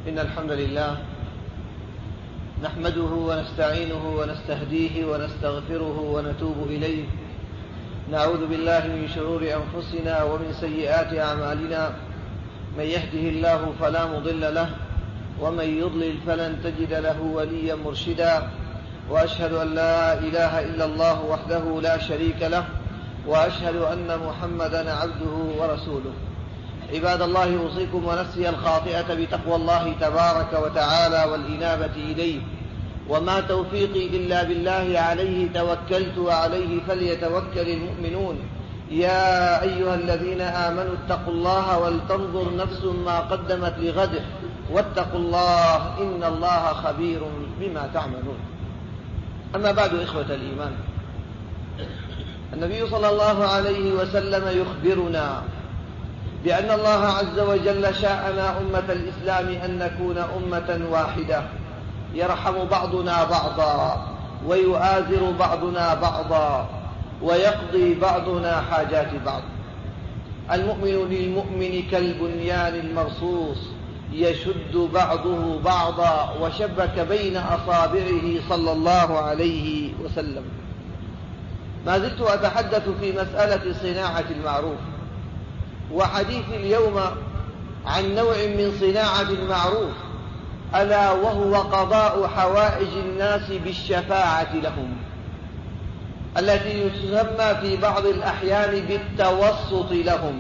إن الحمد لله نحمده ونستعينه ونستهديه ونستغفره ونتوب إليه. نعوذ بالله من شرور أنفسنا ومن سيئات أعمالنا، من يهده الله فلا مضل له ومن يضلل فلن تجد له وليا مرشدا، وأشهد أن لا إله إلا الله وحده لا شريك له، وأشهد أن محمدا عبده ورسوله. عباد الله، أوصيكم ونفسي الخاطئة بتقوى الله تبارك وتعالى والإنابة إليه، وما توفيقي إلا بالله، عليه توكلت وعليه فليتوكل المؤمنون. يا أيها الذين آمنوا اتقوا الله ولتنظر نفس ما قدمت لغد، واتقوا الله إن الله خبير بما تعملون. أما بعد، إخوة الإيمان، النبي صلى الله عليه وسلم يخبرنا بأن الله عز وجل شاءنا أمة الإسلام أن نكون أمة واحدة، يرحم بعضنا بعضا ويؤازر بعضنا بعضا ويقضي بعضنا حاجات بعض. المؤمن للمؤمن كالبنيان المرصوص، يشد بعضه بعضا، وشبك بين أصابعه صلى الله عليه وسلم. ما زلت أتحدث في مسألة صناعة المعروف، وحديث اليوم عن نوع من صناعة المعروف، ألا وهو قضاء حوائج الناس بالشفاعة لهم، التي تسمى في بعض الأحيان بالتوسط لهم.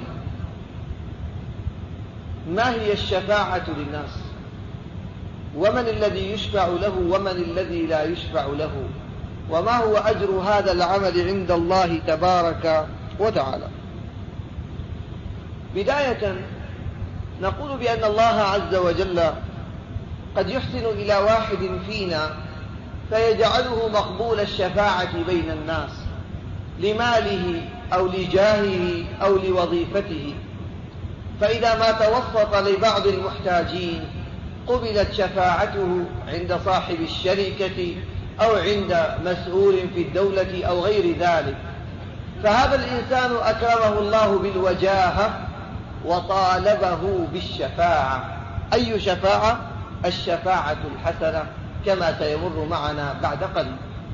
ما هي الشفاعة للناس؟ ومن الذي يشفع له ومن الذي لا يشفع له؟ وما هو أجر هذا العمل عند الله تبارك وتعالى؟ بداية نقول بأن الله عز وجل قد يحسن إلى واحد فينا فيجعله مقبول الشفاعة بين الناس لماله أو لجاهه أو لوظيفته، فإذا ما توسط لبعض المحتاجين قبلت شفاعته عند صاحب الشركة أو عند مسؤول في الدولة أو غير ذلك. فهذا الإنسان أكرمه الله بالوجاهة وطالبه بالشفاعة. أي شفاعة؟ الشفاعة الحسنة، كما سيمر معنا بعد قليل.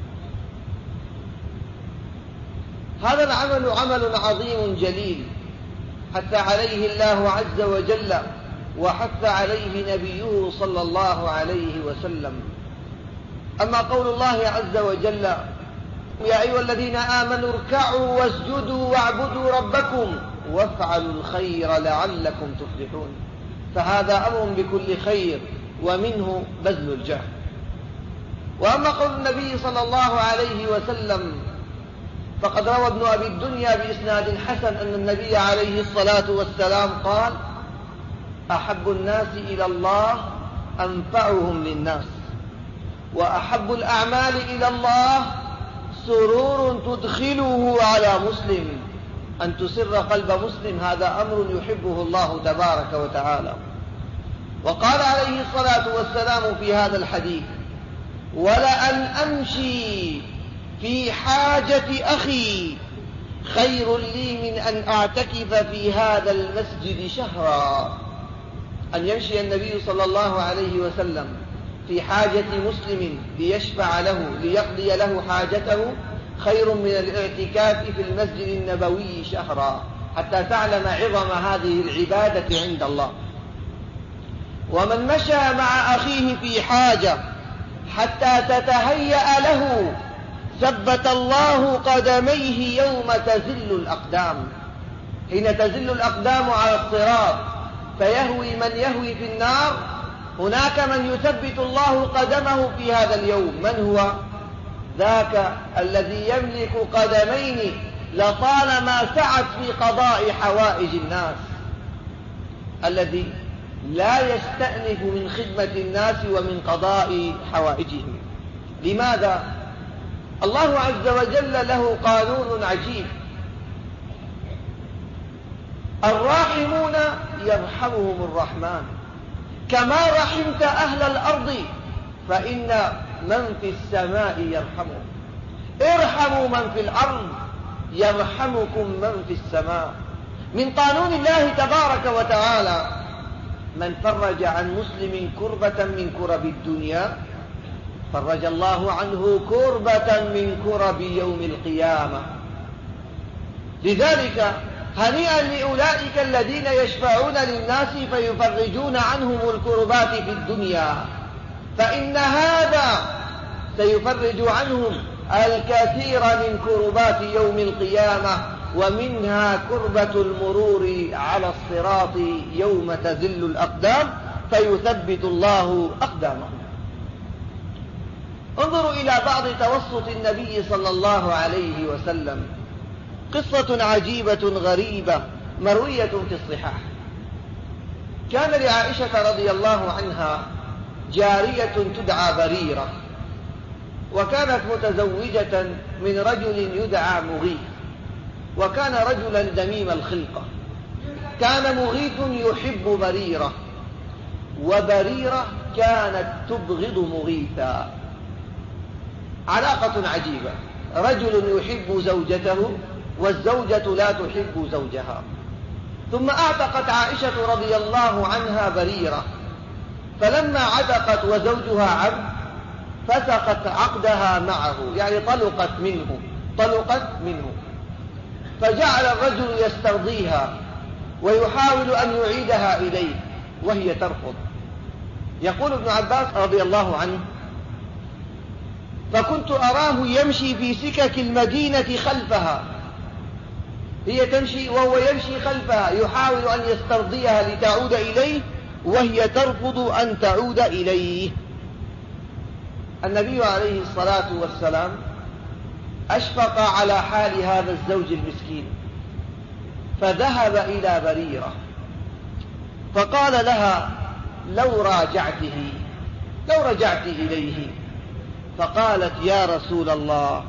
هذا العمل عمل عظيم جليل حث عليه الله عز وجل وحث عليه نبيه صلى الله عليه وسلم. أما قول الله عز وجل: يا أيها الذين آمنوا اركعوا واسجدوا واعبدوا ربكم وافعلوا الخير لعلكم تفلحون، فهذا أمر بكل خير ومنه بذل الجهد. وأما قول النبي صلى الله عليه وسلم، فقد روى ابن أبي الدنيا بإسناد حسن أن النبي عليه الصلاة والسلام قال: أحب الناس إلى الله أنفعهم للناس، وأحب الأعمال إلى الله سرور تدخله على مسلم، أن تسر قلب مسلم، هذا أمر يحبه الله تبارك وتعالى. وقال عليه الصلاة والسلام في هذا الحديث: ولأن أمشي في حاجة أخي خير لي من أن أعتكف في هذا المسجد شهرا. أن يمشي النبي صلى الله عليه وسلم في حاجة مسلم ليشفع له ليقضي له حاجته خير من الاعتكاف في المسجد النبوي شهرا، حتى تعلم عظم هذه العبادة عند الله. ومن مشى مع أخيه في حاجة حتى تتهيأ له ثبت الله قدميه يوم تزل الأقدام، حين تزل الأقدام على الصراط فيهوي من يهوي في النار، هناك من يثبت الله قدمه في هذا اليوم. من هو ذاك؟ الذي يملك قدمين لطالما سعت في قضاء حوائج الناس، الذي لا يستأنف من خدمة الناس ومن قضاء حوائجهم. لماذا؟ الله عز وجل له قانون عجيب: الراحمون يرحمهم الرحمن، كما رحمت أهل الأرض فإن من في السماء يرحمهم. ارحموا من في الأرض يرحمكم من في السماء. من قانون الله تبارك وتعالى من فرج عن مسلم كربة من كرب الدنيا فرج الله عنه كربة من كرب يوم القيامة. لذلك هنيئا لأولئك الذين يشفعون للناس فيفرجون عنهم الكربات في الدنيا، فإن هذا سيفرج عنهم الكثير من كربات يوم القيامة، ومنها كربة المرور على الصراط يوم تزل الأقدام فيثبت الله أقدامهم. انظروا إلى بعض توسط النبي صلى الله عليه وسلم، قصة عجيبة غريبة مروية في الصحاح. كان لعائشة رضي الله عنها جارية تدعى بريرة، وكانت متزوجة من رجل يدعى مغيث، وكان رجلا دميم الخلقة. كان مغيث يحب بريرة، وبريرة كانت تبغض مغيثا. علاقة عجيبة، رجل يحب زوجته والزوجة لا تحب زوجها. ثم اعتقت عائشة رضي الله عنها بريرة، فلما عتقت وزوجها عبد فسقت عقدها معه، يعني طلقت منه، فجعل الرجل يسترضيها ويحاول أن يعيدها إليه وهي ترفض. يقول ابن عباس رضي الله عنه: فكنت أراه يمشي في سكك المدينة خلفها، هي تمشي وهو يمشي خلفها يحاول أن يسترضيها لتعود إليه وهي ترفض أن تعود إليه. النبي عليه الصلاة والسلام أشفق على حال هذا الزوج المسكين، فذهب إلى بريرة فقال لها: لو رجعت إليه. فقالت: يا رسول الله،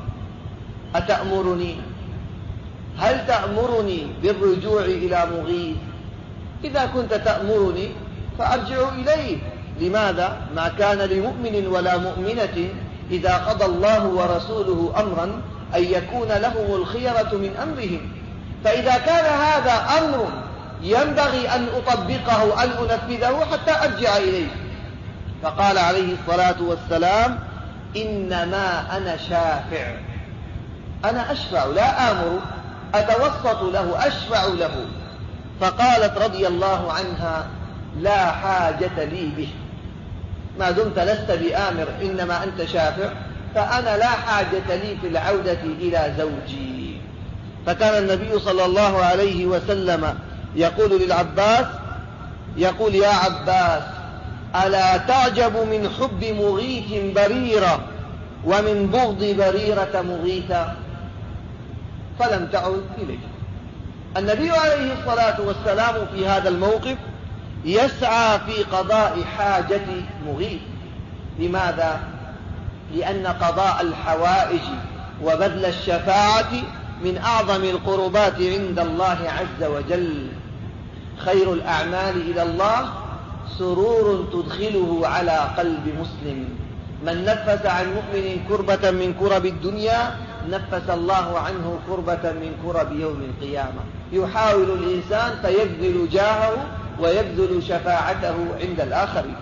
هل تأمرني بالرجوع إلى مغيث؟ إذا كنت تأمرني فأرجع إليه. لماذا؟ ما كان لمؤمن ولا مؤمنة إذا قضى الله ورسوله أمرا أن يكون لهم الخيرة من أمرهم، فإذا كان هذا أمر ينبغي أن أطبقه أن أنفذه حتى أرجع إليه. فقال عليه الصلاة والسلام: إنما أنا شافع، أنا أشفع لا آمر، أتوسط له، أشفع له. فقالت رضي الله عنها: لا حاجة لي به، ما دمت لست بآمر إنما أنت شافع، فأنا لا حاجة لي في العودة إلى زوجي. فكان النبي صلى الله عليه وسلم يقول للعباس، يقول: يا عباس، ألا تعجب من حب مغيث بريرة ومن بغض بريرة مغيثا؟ فلم تعد إليه. النبي عليه الصلاة والسلام في هذا الموقف يسعى في قضاء حاجة مغيث. لماذا؟ لأن قضاء الحوائج وبذل الشفاعة من أعظم القربات عند الله عز وجل. خير الأعمال إلى الله سرور تدخله على قلب مسلم. من نفس عن مؤمن كربة من كرب الدنيا نفس الله عنه كربة من كرب يوم القيامة. يحاول الإنسان فيبذل جاهه ويبذل شفاعته عند الآخرين.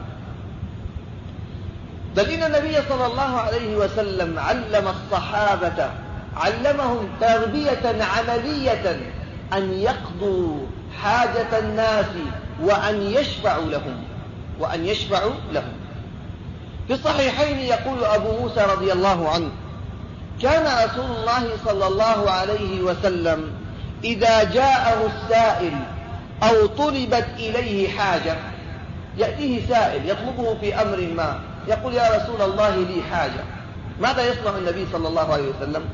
بل إن النبي صلى الله عليه وسلم علم الصحابة، علمهم تربية عملية أن يقضوا حاجة الناس وأن يشفعوا لهم. في الصحيحين يقول أبو موسى رضي الله عنه: كان رسول الله صلى الله عليه وسلم إذا جاءه السائل أو طلبت إليه حاجة، يأتيه سائل يطلبه في أمر ما، يقول: يا رسول الله لي حاجة. ماذا يصنع النبي صلى الله عليه وسلم؟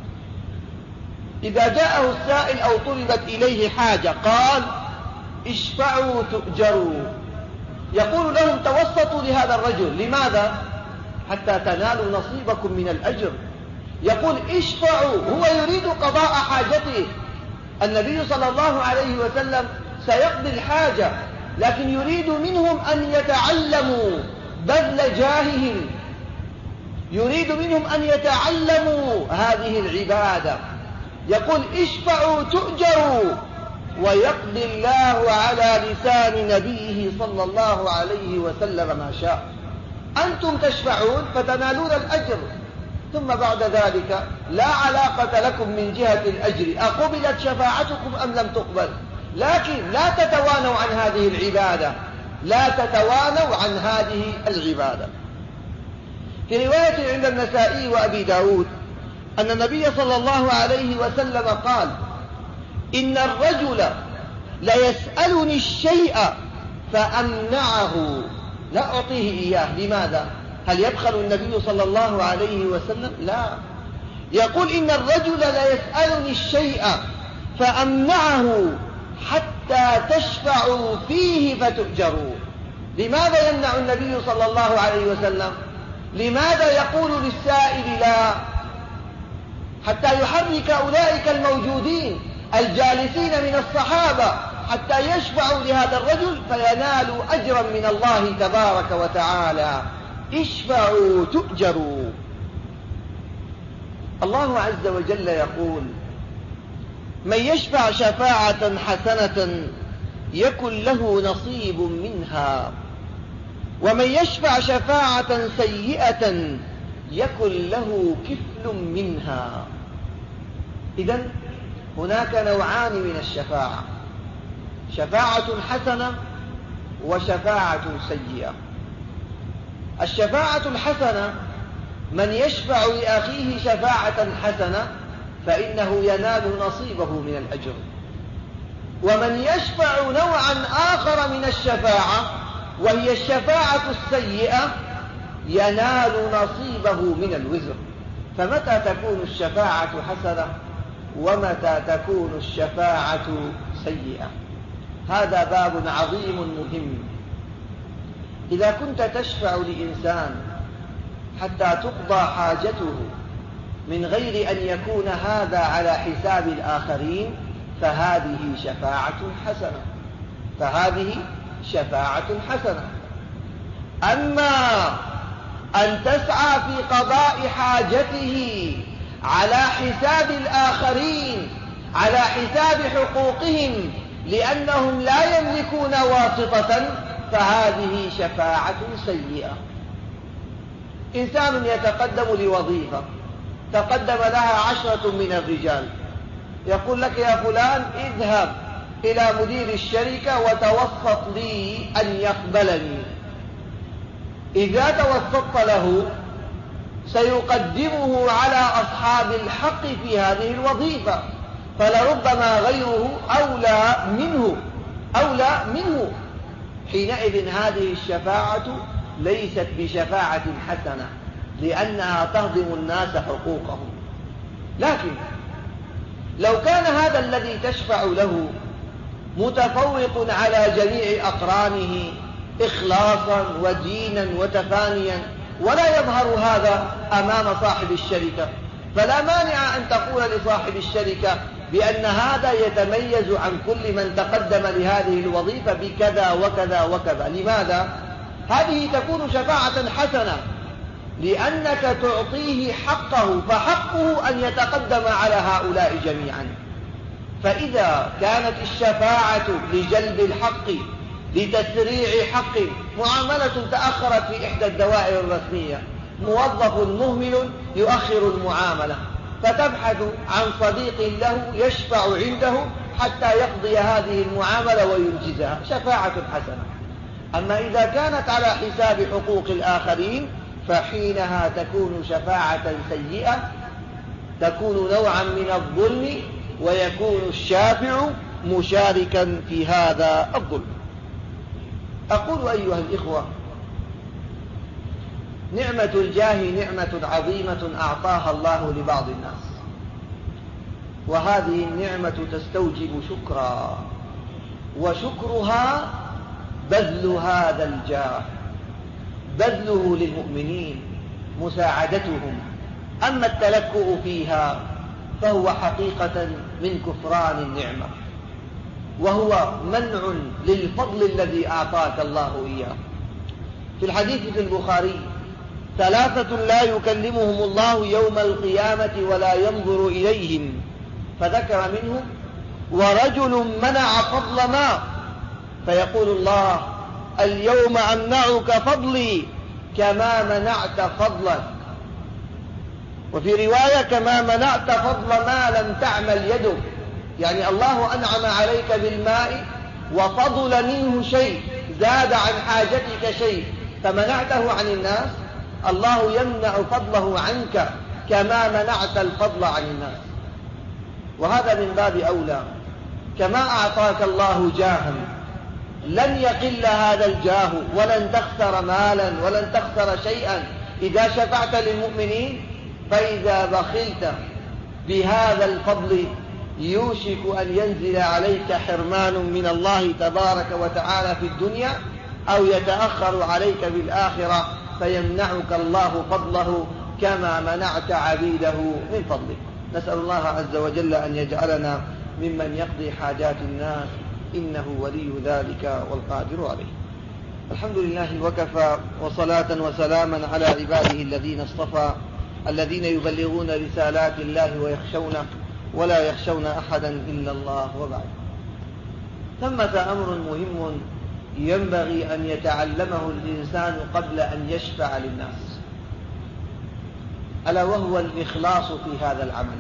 إذا جاءه السائل أو طلبت إليه حاجة قال: اشفعوا تؤجروا. يقول لهم: توسطوا لهذا الرجل. لماذا؟ حتى تنالوا نصيبكم من الأجر. يقول: اشفعوا، هو يريد قضاء حاجته. النبي صلى الله عليه وسلم سيقضي الحاجة، لكن يريد منهم أن يتعلموا بذل جاههم، يريد منهم أن يتعلموا هذه العبادة. يقول: اشفعوا تؤجروا. ويقضي الله على لسان نبيه صلى الله عليه وسلم ما شاء. أنتم تشفعون فتنالون الأجر، ثم بعد ذلك لا علاقة لكم من جهة الأجر أقبلت شفاعتكم أم لم تقبل، لكن لا تتوانوا عن هذه العبادة، لا تتوانوا عن هذه العبادة. في رواية عند النسائي وأبي داود أن النبي صلى الله عليه وسلم قال: إن الرجل ليسألني الشيء فأمنعه لا أعطيه إياه. لماذا؟ هل يبخل النبي صلى الله عليه وسلم؟ لا، يقول: إن الرجل ليسألني الشيء فأمنعه حتى تشفعوا فيه فتؤجروا. لماذا يمنع النبي صلى الله عليه وسلم؟ لماذا يقول للسائل لا؟ حتى يحرك أولئك الموجودين الجالسين من الصحابة حتى يشفعوا لهذا الرجل فينالوا أجرا من الله تبارك وتعالى. اشفعوا تؤجروا. الله عز وجل يقول: من يشفع شفاعة حسنة يكن له نصيب منها، ومن يشفع شفاعة سيئة يكن له كفل منها. إذن هناك نوعان من الشفاعة: شفاعة حسنة وشفاعة سيئة. الشفاعة الحسنة من يشفع لأخيه شفاعة حسنة فإنه ينال نصيبه من الأجر، ومن يشفع نوعا آخر من الشفاعة وهي الشفاعة السيئة ينال نصيبه من الوزر. فمتى تكون الشفاعة حسنة ومتى تكون الشفاعة سيئة؟ هذا باب عظيم مهم. إذا كنت تشفع لإنسان حتى تقضى حاجته من غير أن يكون هذا على حساب الآخرين فهذه شفاعة حسنة، فهذه شفاعة حسنة. أما أن تسعى في قضاء حاجته على حساب الآخرين، على حساب حقوقهم، لأنهم لا يملكون واسطة، فهذه شفاعة سيئة. إنسان يتقدم لوظيفة، تقدم لها 10 من الرجال، يقول لك: يا فلان اذهب إلى مدير الشركة وتوسط لي أن يقبلني. إذا توسطت له سيقدمه على أصحاب الحق في هذه الوظيفة، فلربما غيره أولى منه. حينئذ هذه الشفاعة ليست بشفاعة حسنة، لأنها تهضم الناس حقوقهم. لكن لو كان هذا الذي تشفع له متفوق على جميع أقرانه إخلاصا ودينا وتفانيا ولا يظهر هذا أمام صاحب الشركة، فلا مانع أن تقول لصاحب الشركة بأن هذا يتميز عن كل من تقدم لهذه الوظيفة بكذا وكذا وكذا. لماذا؟ هذه تكون شفاعة حسنة، لأنك تعطيه حقه، فحقه أن يتقدم على هؤلاء جميعا. فإذا كانت الشفاعة لجلب الحق، لتسريع حق، معاملة تأخرت في إحدى الدوائر الرسمية، موظف مهمل يؤخر المعاملة، فتبحث عن صديق له يشفع عنده حتى يقضي هذه المعاملة وينجزها، شفاعة حسنة. أما إذا كانت على حساب حقوق الآخرين فحينها تكون شفاعة سيئة، تكون نوعا من الظلم، ويكون الشافع مشاركا في هذا الظلم. أقول أيها الإخوة: نعمة الجاه نعمة عظيمة أعطاها الله لبعض الناس، وهذه النعمة تستوجب شكرا، وشكرها بذل هذا الجاه، بذله للمؤمنين، مساعدتهم. أما التلكؤ فيها فهو حقيقة من كفران النعمة، وهو منع للفضل الذي أعطاك الله إياه. في الحديث في البخاري: 3 لا يكلمهم الله يوم القيامة ولا ينظر إليهم، فذكر منهم ورجل منع فضل ما، فيقول الله: اليوم أمنعك فضلي كما منعت فضلك. وفي رواية: كما منعت فضل ما لم تعمل يدك، يعني الله أنعم عليك بالماء وفضل منه شيء، زاد عن حاجتك شيء فمنعته عن الناس، الله يمنع فضله عنك كما منعت الفضل عن الناس. وهذا من باب أولى، كما أعطاك الله جاها لن يقل هذا الجاه ولن تخسر مالا ولن تخسر شيئا إذا شفعت للمؤمنين، فإذا بخلت بهذا الفضل يوشك أن ينزل عليك حرمان من الله تبارك وتعالى في الدنيا، أو يتأخر عليك بالآخرة فيمنعك الله فضله كما منعت عبيده من فضله. نسأل الله عز وجل أن يجعلنا ممن يقضي حاجات الناس، إنه ولي ذلك والقادر عليه. الحمد لله وكفى، وصلاة وسلاما على عباده الذين اصطفى، الذين يبلغون رسالات الله ويخشونه ولا يخشون أحدا إلا الله. وبعد، ثمة أمر مهم ينبغي أن يتعلمه الإنسان قبل أن يشفع للناس، ألا وهو الإخلاص في هذا العمل.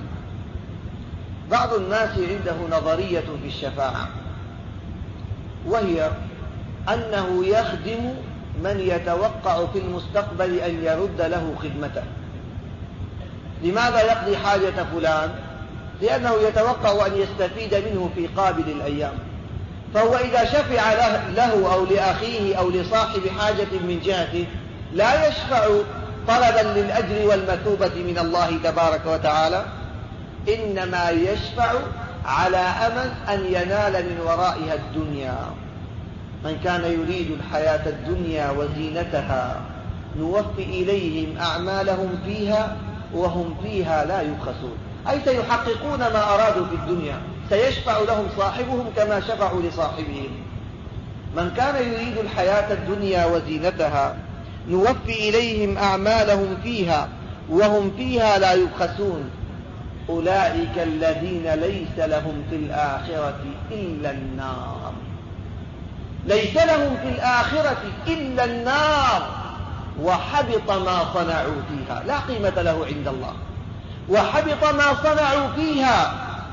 بعض الناس عنده نظرية في الشفاعة، وهي أنه يخدم من يتوقع في المستقبل أن يرد له خدمته. لماذا يقضي حاجة فلان؟ لأنه يتوقع أن يستفيد منه في قابل الأيام، فهو إذا شفع له أو لأخيه أو لصاحب حاجة من جهته لا يشفع طلبا للأجر والمثوبة من الله تبارك وتعالى، إنما يشفع على أمل أن ينال من ورائها الدنيا. من كان يريد الحياة الدنيا وزينتها نوفي إليهم أعمالهم فيها وهم فيها لا يبخسون، أي سيحققون ما أرادوا في الدنيا، سيشفع لهم صاحبهم كما شفعوا لصاحبهم. من كان يريد الحياة الدنيا وزينتها نوفي إليهم أعمالهم فيها وهم فيها لا يبخسون، أولئك الذين ليس لهم في الآخرة إلا النار. ليس لهم في الآخرة إلا النار، وحبط ما صنعوا فيها، لا قيمة له عند الله، وحبط ما صنعوا فيها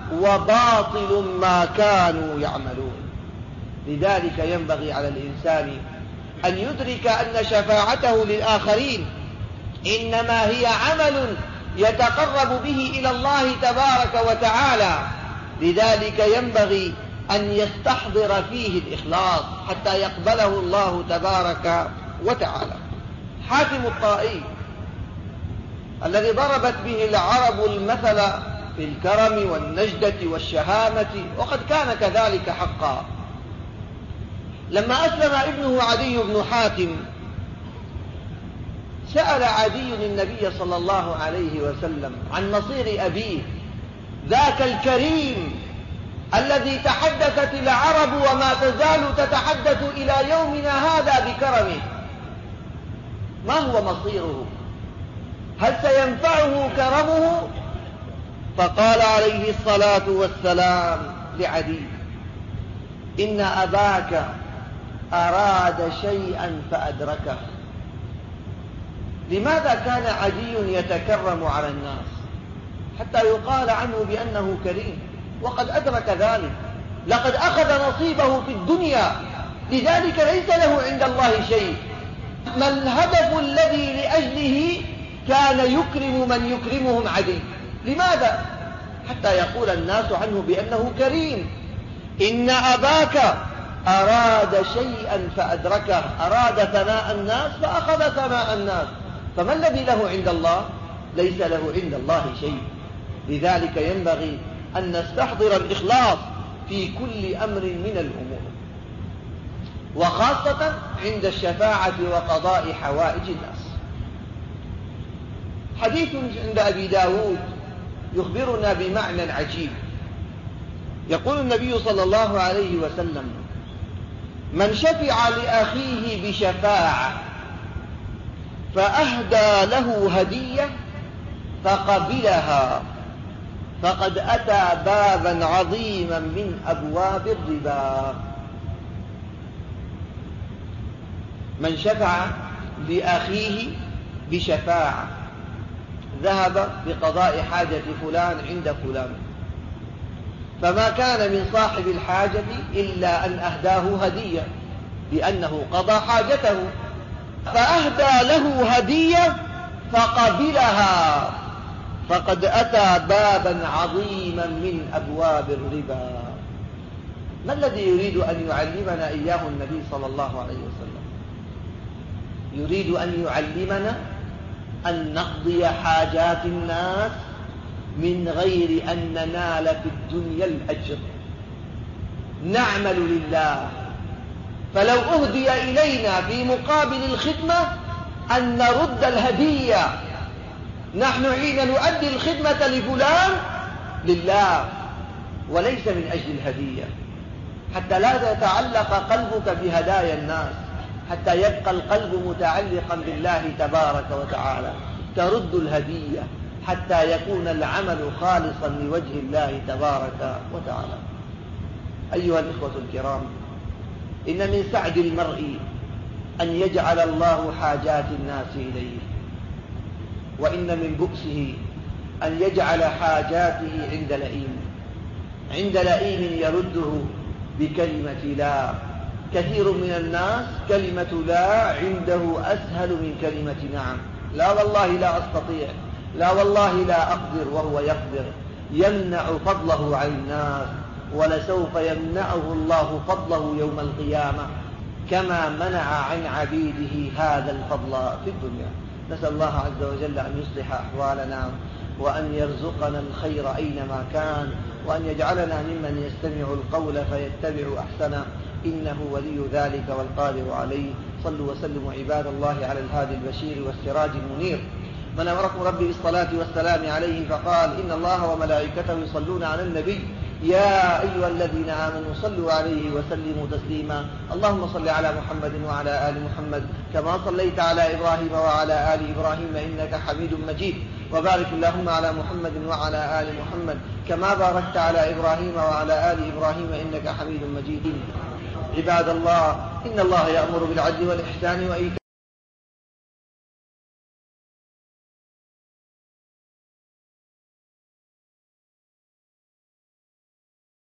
وباطل ما كانوا يعملون. لذلك ينبغي على الإنسان أن يدرك أن شفاعته للآخرين إنما هي عمل يتقرب به إلى الله تبارك وتعالى. لذلك ينبغي أن يستحضر فيه الإخلاص حتى يقبله الله تبارك وتعالى. حاتم الطائي الذي ضربت به العرب المثل في الكرم والنجدة والشهامة، وقد كان كذلك حقا، لما أسلم ابنه عدي بن حاتم سأل عدي النبي صلى الله عليه وسلم عن مصير أبيه ذاك الكريم الذي تحدثت العرب وما تزال تتحدث إلى يومنا هذا بكرمه، ما هو مصيره؟ هل سينفعه كرمه؟ فقال عليه الصلاة والسلام لعدي: إن أباك أراد شيئا فأدركه. لماذا كان عدي يتكرم على الناس حتى يقال عنه بأنه كريم وقد أدرك ذلك؟ لقد أخذ نصيبه في الدنيا، لذلك ليس له عند الله شيء. ما الهدف الذي لأجله كان يكرم من يكرمهم عدي؟ لماذا؟ حتى يقول الناس عنه بأنه كريم. إن أباك أراد شيئا فأدركه، أراد ثناء الناس فأخذ ثناء الناس، فما الذي له عند الله؟ ليس له عند الله شيء. لذلك ينبغي أن نستحضر الإخلاص في كل أمر من الأمور، وخاصة عند الشفاعة وقضاء حوائج الناس. حديث عند أبي داود يخبرنا بمعنى عجيب. يقول النبي صلى الله عليه وسلم: من شفع لأخيه بشفاعة فأهدى له هدية فقبلها فقد أتى بابا عظيما من أبواب الربا. من شفع لأخيه بشفاعة، ذهب بقضاء حاجة فلان عند فلان، فما كان من صاحب الحاجة إلا أن أهداه هدية لأنه قضى حاجته، فأهدى له هدية فقبلها، فقد أتى بابا عظيما من أبواب الربا. ما الذي يريد أن يعلمنا إياه النبي صلى الله عليه وسلم؟ يريد أن يعلمنا أن نقضي حاجات الناس من غير أن ننال في الدنيا الأجر، نعمل لله، فلو أهدي إلينا في مقابل الخدمة أن نرد الهدية، نحن حين نؤدي الخدمة لفلان لله وليس من أجل الهدية، حتى لا يتعلق قلبك بهدايا الناس، حتى يبقى القلب متعلقا بالله تبارك وتعالى، ترد الهدية حتى يكون العمل خالصا لوجه الله تبارك وتعالى. أيها الإخوة الكرام، إن من سعد المرء أن يجعل الله حاجات الناس إليه، وإن من بؤسه أن يجعل حاجاته عند لئيم يرده بكلمة لا. كثير من الناس كلمة لا عنده أسهل من كلمة نعم. لا والله لا أستطيع، لا والله لا أقدر، وهو يقدر، يمنع فضله عن الناس، ولسوف يمنعه الله فضله يوم القيامة كما منع عن عبيده هذا الفضل في الدنيا. نسأل الله عز وجل أن يصلح أحوالنا، وأن يرزقنا الخير أينما كان، وأن يجعلنا ممن يستمع القول فيتبع أحسنه، إنه ولي ذلك والقادر عليه. صلوا وسلموا عباد الله على الهادي البشير والسراج المنير، من أمركم ربي بالصلاة والسلام عليه فقال: إن الله وملائكته يصلون على النبي يا أيها الذين آمنوا صلوا عليه وسلموا تسليما. اللهم صل على محمد وعلى آل محمد كما صليت على إبراهيم وعلى آل إبراهيم إنك حميد مجيد، وبارك اللهم على محمد وعلى آل محمد كما باركت على إبراهيم وعلى آل إبراهيم إنك حميد مجيد. عباد الله، إن الله يأمر بالعدل والإحسان وإيتاء